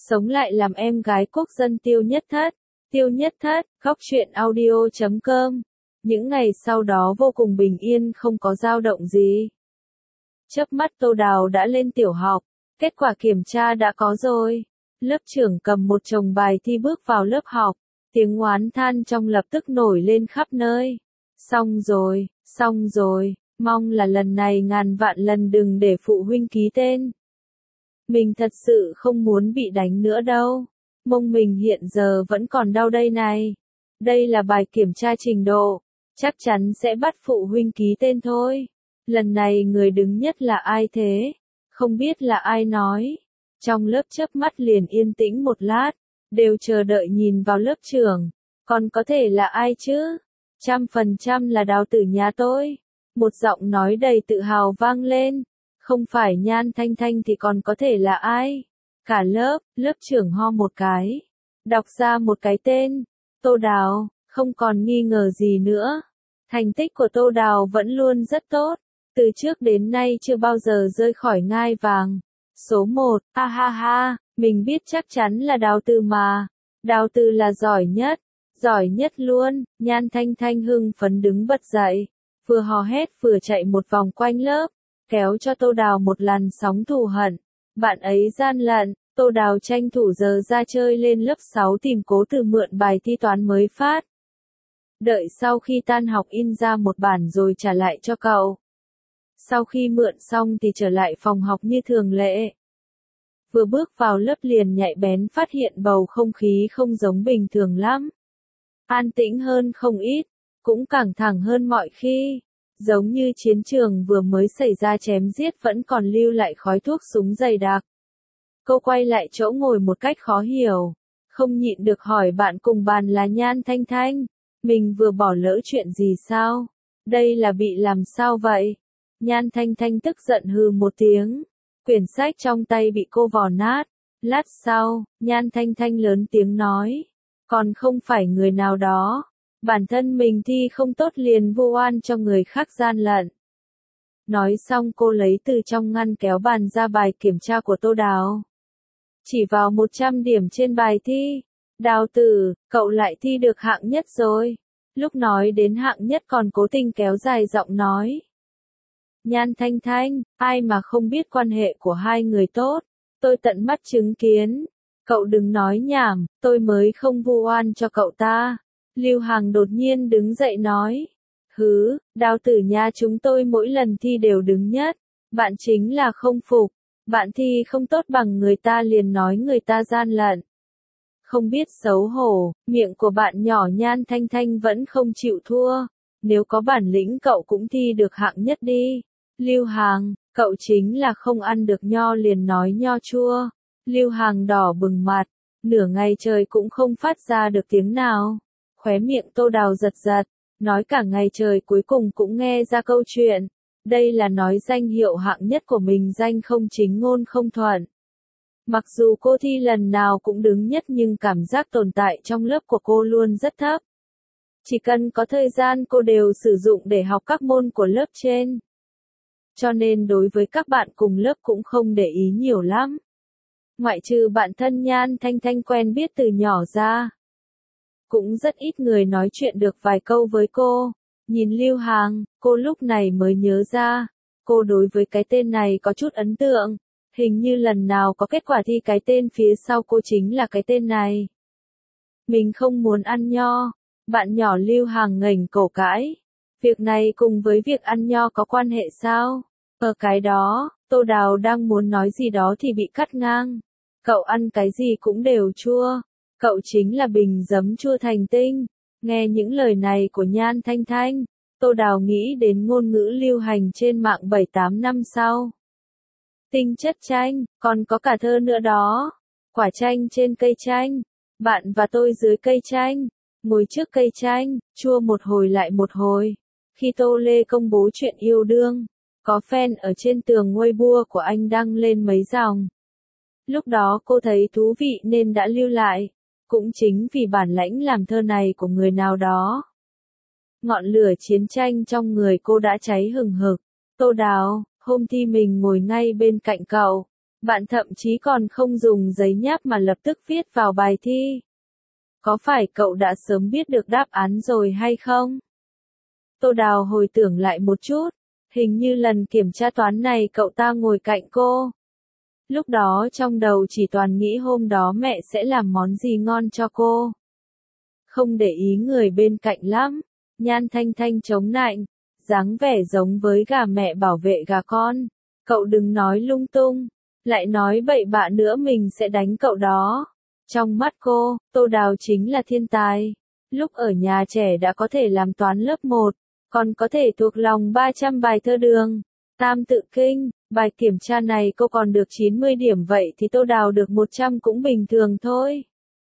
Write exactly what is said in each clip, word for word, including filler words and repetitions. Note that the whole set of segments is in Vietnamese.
sống lại làm em gái quốc dân Tiêu Nhất Thất. Tiêu Nhất Thất, góc truyện audio chấm com. Những ngày sau đó vô cùng bình yên, không có dao động gì. Chớp mắt Tô Đào đã lên tiểu học, kết quả kiểm tra đã có rồi. Lớp trưởng cầm một chồng bài thi bước vào lớp học, tiếng oán than trong lập tức nổi lên khắp nơi. Xong rồi, xong rồi, mong là lần này ngàn vạn lần đừng để phụ huynh ký tên. Mình thật sự không muốn bị đánh nữa đâu. Mông mình hiện giờ vẫn còn đau đây này. Đây là bài kiểm tra trình độ, chắc chắn sẽ bắt phụ huynh ký tên thôi. Lần này người đứng nhất là ai thế? Không biết là ai nói. Trong lớp chớp mắt liền yên tĩnh một lát, đều chờ đợi nhìn vào lớp trưởng. Còn có thể là ai chứ? Trăm phần trăm là Đào Tử nhà tôi. Một giọng nói đầy tự hào vang lên. Không phải Nhan Thanh Thanh thì còn có thể là ai? Cả lớp, lớp trưởng ho một cái. Đọc ra một cái tên. Tô Đào, không còn nghi ngờ gì nữa. Thành tích của Tô Đào vẫn luôn rất tốt. Từ trước đến nay chưa bao giờ rơi khỏi ngai vàng. Số một, ha ha ha, mình biết chắc chắn là Đào Từ mà. Đào Từ là giỏi nhất, giỏi nhất luôn. Nhan Thanh Thanh hưng phấn đứng bật dậy, vừa hò hét vừa chạy một vòng quanh lớp, kéo cho Tô Đào một làn sóng thù hận. Bạn ấy gian lận. Tô Đào tranh thủ giờ ra chơi lên lớp sáu tìm Cố Từ mượn bài thi toán mới phát. Đợi sau khi tan học in ra một bản rồi trả lại cho cậu. Sau khi mượn xong thì trở lại phòng học như thường lệ. Vừa bước vào lớp liền nhạy bén phát hiện bầu không khí không giống bình thường lắm. An tĩnh hơn không ít, cũng căng thẳng hơn mọi khi. Giống như chiến trường vừa mới xảy ra chém giết vẫn còn lưu lại khói thuốc súng dày đặc. Cô quay lại chỗ ngồi một cách khó hiểu, không nhịn được hỏi bạn cùng bàn là Nhan Thanh Thanh. Mình vừa bỏ lỡ chuyện gì sao? Đây là bị làm sao vậy? Nhan Thanh Thanh tức giận hừ một tiếng. Quyển sách trong tay bị cô vò nát. Lát sau, Nhan Thanh Thanh lớn tiếng nói. Còn không phải người nào đó. Bản thân mình thi không tốt liền vu oan cho người khác gian lận. Nói xong cô lấy từ trong ngăn kéo bàn ra bài kiểm tra của Tô Đào. Chỉ vào một trăm điểm trên bài thi. Đào Tử, cậu lại thi được hạng nhất rồi. Lúc nói đến hạng nhất còn cố tình kéo dài giọng nói. Nhan Thanh Thanh, ai mà không biết quan hệ của hai người tốt. Tôi tận mắt chứng kiến. Cậu đừng nói nhảm, tôi mới không vu oan cho cậu ta. Lưu Hằng đột nhiên đứng dậy nói. Hứ, Đào Tử nhà chúng tôi mỗi lần thi đều đứng nhất. Bạn chính là không phục. Bạn thi không tốt bằng người ta liền nói người ta gian lận. Không biết xấu hổ, miệng của bạn nhỏ Nhan Thanh Thanh vẫn không chịu thua. Nếu có bản lĩnh cậu cũng thi được hạng nhất đi. Lưu Hằng, cậu chính là không ăn được nho liền nói nho chua. Lưu Hằng đỏ bừng mặt, nửa ngày trời cũng không phát ra được tiếng nào. Khóe miệng Tô Đào giật giật, nói cả ngày trời cuối cùng cũng nghe ra câu chuyện. Đây là nói danh hiệu hạng nhất của mình danh không chính ngôn không thuận. Mặc dù cô thi lần nào cũng đứng nhất nhưng cảm giác tồn tại trong lớp của cô luôn rất thấp. Chỉ cần có thời gian cô đều sử dụng để học các môn của lớp trên. Cho nên đối với các bạn cùng lớp cũng không để ý nhiều lắm. Ngoại trừ bạn thân Nhan Thanh Thanh quen biết từ nhỏ ra. Cũng rất ít người nói chuyện được vài câu với cô. Nhìn Lưu Hằng, cô lúc này mới nhớ ra. Cô đối với cái tên này có chút ấn tượng. Hình như lần nào có kết quả thi cái tên phía sau cô chính là cái tên này. Mình không muốn ăn nho. Bạn nhỏ Lưu Hằng ngẩng cổ cãi. Việc này cùng với việc ăn nho có quan hệ sao? Ở cái đó, Tô Đào đang muốn nói gì đó thì bị cắt ngang. Cậu ăn cái gì cũng đều chua. Cậu chính là bình giấm chua thành tinh. Nghe những lời này của Nhan Thanh Thanh, Tô Đào nghĩ đến ngôn ngữ lưu hành trên mạng bảy tám năm sau. Tinh chất chanh, còn có cả thơ nữa đó. Quả chanh trên cây chanh. Bạn và tôi dưới cây chanh. Ngồi trước cây chanh, chua một hồi lại một hồi. Khi Tô Lê công bố chuyện yêu đương, có fan ở trên tường Weibo của anh đăng lên mấy dòng. Lúc đó cô thấy thú vị nên đã lưu lại. Cũng chính vì bản lãnh làm thơ này của người nào đó. Ngọn lửa chiến tranh trong người cô đã cháy hừng hực. Tô Đào, hôm thi mình ngồi ngay bên cạnh cậu. Bạn thậm chí còn không dùng giấy nháp mà lập tức viết vào bài thi. Có phải cậu đã sớm biết được đáp án rồi hay không? Tô Đào hồi tưởng lại một chút, hình như lần kiểm tra toán này cậu ta ngồi cạnh cô. Lúc đó trong đầu chỉ toàn nghĩ hôm đó mẹ sẽ làm món gì ngon cho cô. Không để ý người bên cạnh lắm, Nhan Thanh Thanh chống nạnh, dáng vẻ giống với gà mẹ bảo vệ gà con. Cậu đừng nói lung tung, lại nói bậy bạ nữa mình sẽ đánh cậu đó. Trong mắt cô, Tô Đào chính là thiên tài. Lúc ở nhà trẻ đã có thể làm toán lớp một, còn có thể thuộc lòng ba trăm bài thơ đường, tam tự kinh. Bài kiểm tra này cô còn được chín mươi điểm vậy thì Tô Đào được một trăm cũng bình thường thôi.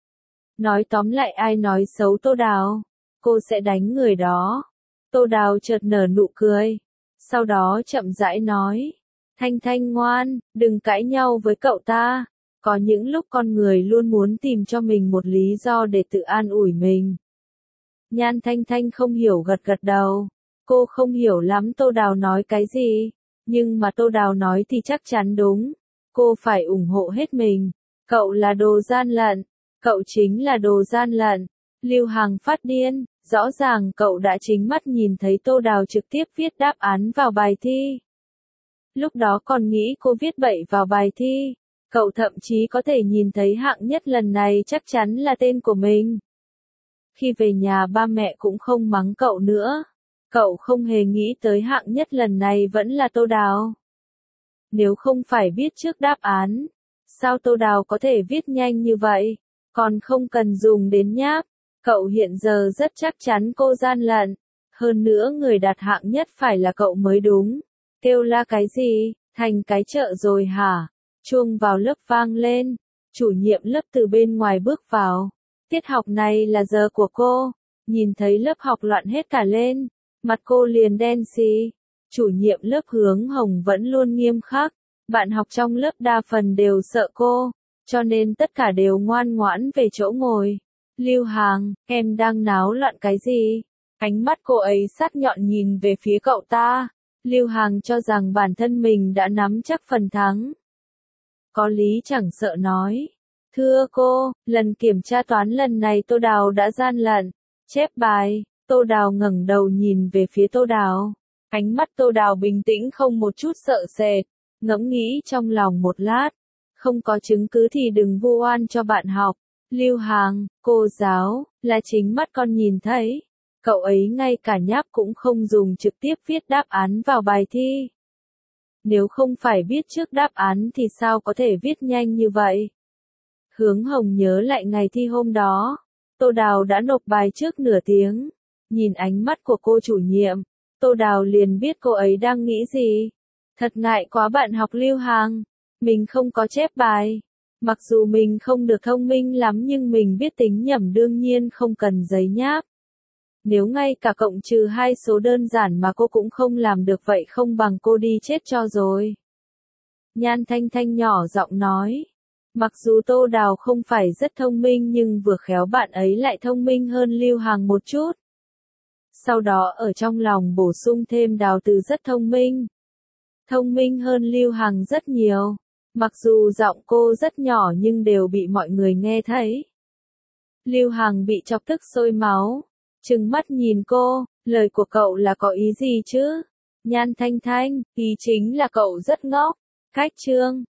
Nói tóm lại ai nói xấu Tô Đào, cô sẽ đánh người đó. Tô Đào chợt nở nụ cười. Sau đó chậm rãi nói. Thanh Thanh ngoan, đừng cãi nhau với cậu ta. Có những lúc con người luôn muốn tìm cho mình một lý do để tự an ủi mình. Nhan Thanh Thanh không hiểu gật gật đầu. Cô không hiểu lắm Tô Đào nói cái gì. Nhưng mà Tô Đào nói thì chắc chắn đúng. Cô phải ủng hộ hết mình. Cậu là đồ gian lận. Cậu chính là đồ gian lận. Lưu Hằng phát điên. Rõ ràng cậu đã chính mắt nhìn thấy Tô Đào trực tiếp viết đáp án vào bài thi. Lúc đó còn nghĩ cô viết bậy vào bài thi. Cậu thậm chí có thể nhìn thấy hạng nhất lần này chắc chắn là tên của mình. Khi về nhà ba mẹ cũng không mắng cậu nữa. Cậu không hề nghĩ tới hạng nhất lần này vẫn là Tô Đào. Nếu không phải biết trước đáp án, sao Tô Đào có thể viết nhanh như vậy, còn không cần dùng đến nháp. Cậu hiện giờ rất chắc chắn cô gian lận. Hơn nữa người đạt hạng nhất phải là cậu mới đúng. Kêu la cái gì, thành cái chợ rồi hả? Chuông vào lớp vang lên. Chủ nhiệm lớp từ bên ngoài bước vào. Tiết học này là giờ của cô. Nhìn thấy lớp học loạn hết cả lên. Mặt cô liền đen xì. Chủ nhiệm lớp Hướng Hồng vẫn luôn nghiêm khắc. Bạn học trong lớp đa phần đều sợ cô. Cho nên tất cả đều ngoan ngoãn về chỗ ngồi. Lưu Hằng, em đang náo loạn cái gì? Ánh mắt cô ấy sắc nhọn nhìn về phía cậu ta. Lưu Hằng cho rằng bản thân mình đã nắm chắc phần thắng. Có lý chẳng sợ nói. Thưa cô, lần kiểm tra toán lần này Tô Đào đã gian lận. Chép bài. Tô Đào ngẩng đầu nhìn về phía Tô Đào. Ánh mắt Tô Đào bình tĩnh không một chút sợ sệt. Ngẫm nghĩ trong lòng một lát. Không có chứng cứ thì đừng vu oan cho bạn học. Lưu Hằng, cô giáo, là chính mắt con nhìn thấy. Cậu ấy ngay cả nháp cũng không dùng trực tiếp viết đáp án vào bài thi. Nếu không phải biết trước đáp án thì sao có thể viết nhanh như vậy? Hướng Hồng nhớ lại ngày thi hôm đó. Tô Đào đã nộp bài trước nửa tiếng. Nhìn ánh mắt của cô chủ nhiệm, Tô Đào liền biết cô ấy đang nghĩ gì. Thật ngại quá bạn học Lưu Hằng. Mình không có chép bài. Mặc dù mình không được thông minh lắm nhưng mình biết tính nhẩm đương nhiên không cần giấy nháp. Nếu ngay cả cộng trừ hai số đơn giản mà cô cũng không làm được vậy không bằng cô đi chết cho rồi. Nhan Thanh Thanh nhỏ giọng nói. Mặc dù Tô Đào không phải rất thông minh nhưng vừa khéo bạn ấy lại thông minh hơn Lưu Hằng một chút. Sau đó ở trong lòng bổ sung thêm Đào Từ rất thông minh. Thông minh hơn Lưu Hằng rất nhiều. Mặc dù giọng cô rất nhỏ nhưng đều bị mọi người nghe thấy. Lưu Hằng bị chọc tức sôi máu. Trừng mắt nhìn cô, lời của cậu là có ý gì chứ? Nhan Thanh Thanh, ý chính là cậu rất ngốc. Khách trương,